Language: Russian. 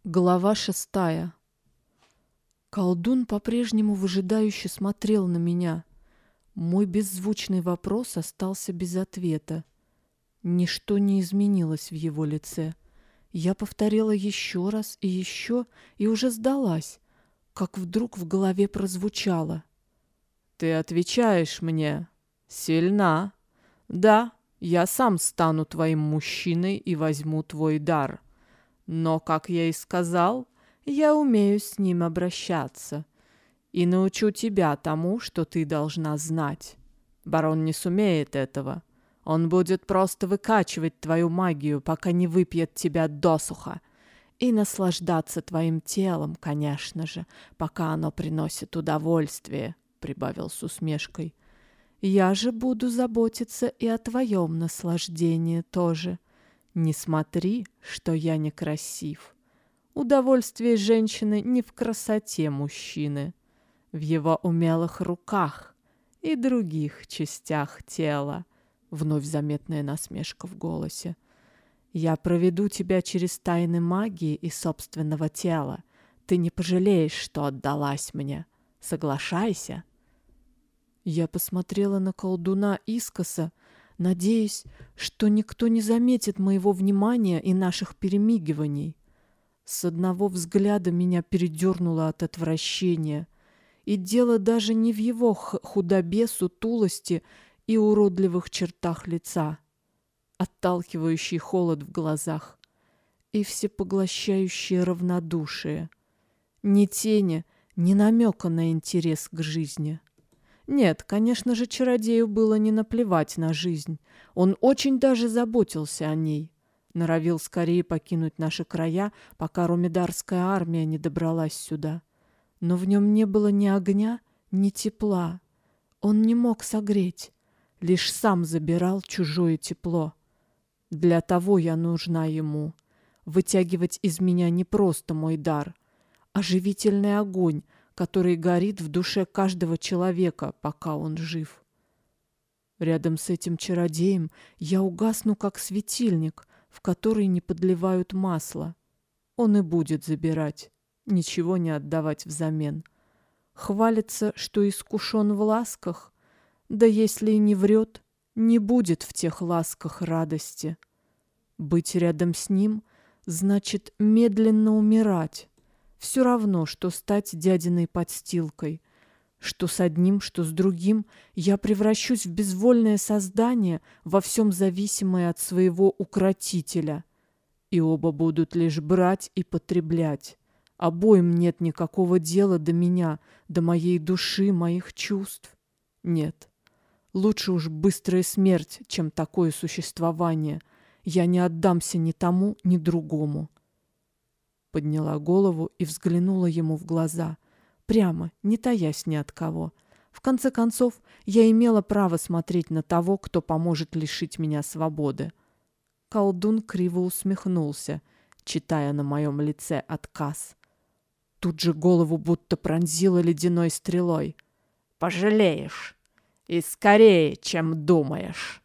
Глава 6. Колдун по-прежнему выжидающе смотрел на меня. Мой беззвучный вопрос остался без ответа. Ничто не изменилось в его лице. Я повторила еще раз и уже сдалась, как вдруг в голове прозвучало: «Ты отвечаешь мне? Сильна. Да, я сам стану твоим мужчиной и возьму твой дар. Но, как я и сказал, я умею с ним обращаться и научу тебя тому, что ты должна знать. Барон не сумеет этого. Он будет просто выкачивать твою магию, пока не выпьет тебя досуха, и наслаждаться твоим телом, конечно же, пока оно приносит удовольствие», — прибавил с усмешкой. «Я же буду заботиться и о твоем наслаждении тоже. Не смотри, что я некрасив. Удовольствие женщины не в красоте мужчины, в его умелых руках и других частях тела». Вновь заметная насмешка в голосе. «Я проведу тебя через тайны магии и собственного тела. Ты не пожалеешь, что отдалась мне. Соглашайся». Я посмотрела на колдуна искоса, надеясь, что никто не заметит моего внимания и наших перемигиваний. С одного взгляда меня передернуло от отвращения. И дело даже не в его худобе, сутулости и уродливых чертах лица, отталкивающий холод в глазах и всепоглощающее равнодушие. Ни тени, ни намека на интерес к жизни. Нет, конечно же, чародею было не наплевать на жизнь. Он очень даже заботился о ней. Норовил скорее покинуть наши края, пока ромедарская армия не добралась сюда. Но в нем не было ни огня, ни тепла. Он не мог согреть, лишь сам забирал чужое тепло. Для того я нужна ему. Вытягивать из меня не просто мой дар, а живительный огонь, который горит в душе каждого человека, пока он жив. Рядом с этим чародеем я угасну, как светильник, в который не подливают масло. Он и будет забирать, ничего не отдавать взамен. Хвалится, что искушен в ласках, да если и не врет, не будет в тех ласках радости. Быть рядом с ним значит медленно умирать. Все равно, что стать дядиной подстилкой, что с одним, что с другим я превращусь в безвольное создание, во всем зависимое от своего укротителя. И оба будут лишь брать и потреблять. Обоим нет никакого дела до меня, до моей души, моих чувств. Нет, лучше уж быстрая смерть, чем такое существование. Я не отдамся ни тому, ни другому. Подняла голову и взглянула ему в глаза, прямо, не таясь ни от кого. В конце концов, я имела право смотреть на того, кто поможет лишить меня свободы. Колдун криво усмехнулся, читая на моем лице отказ. Тут же голову будто пронзило ледяной стрелой. «Пожалеешь! И скорее, чем думаешь!»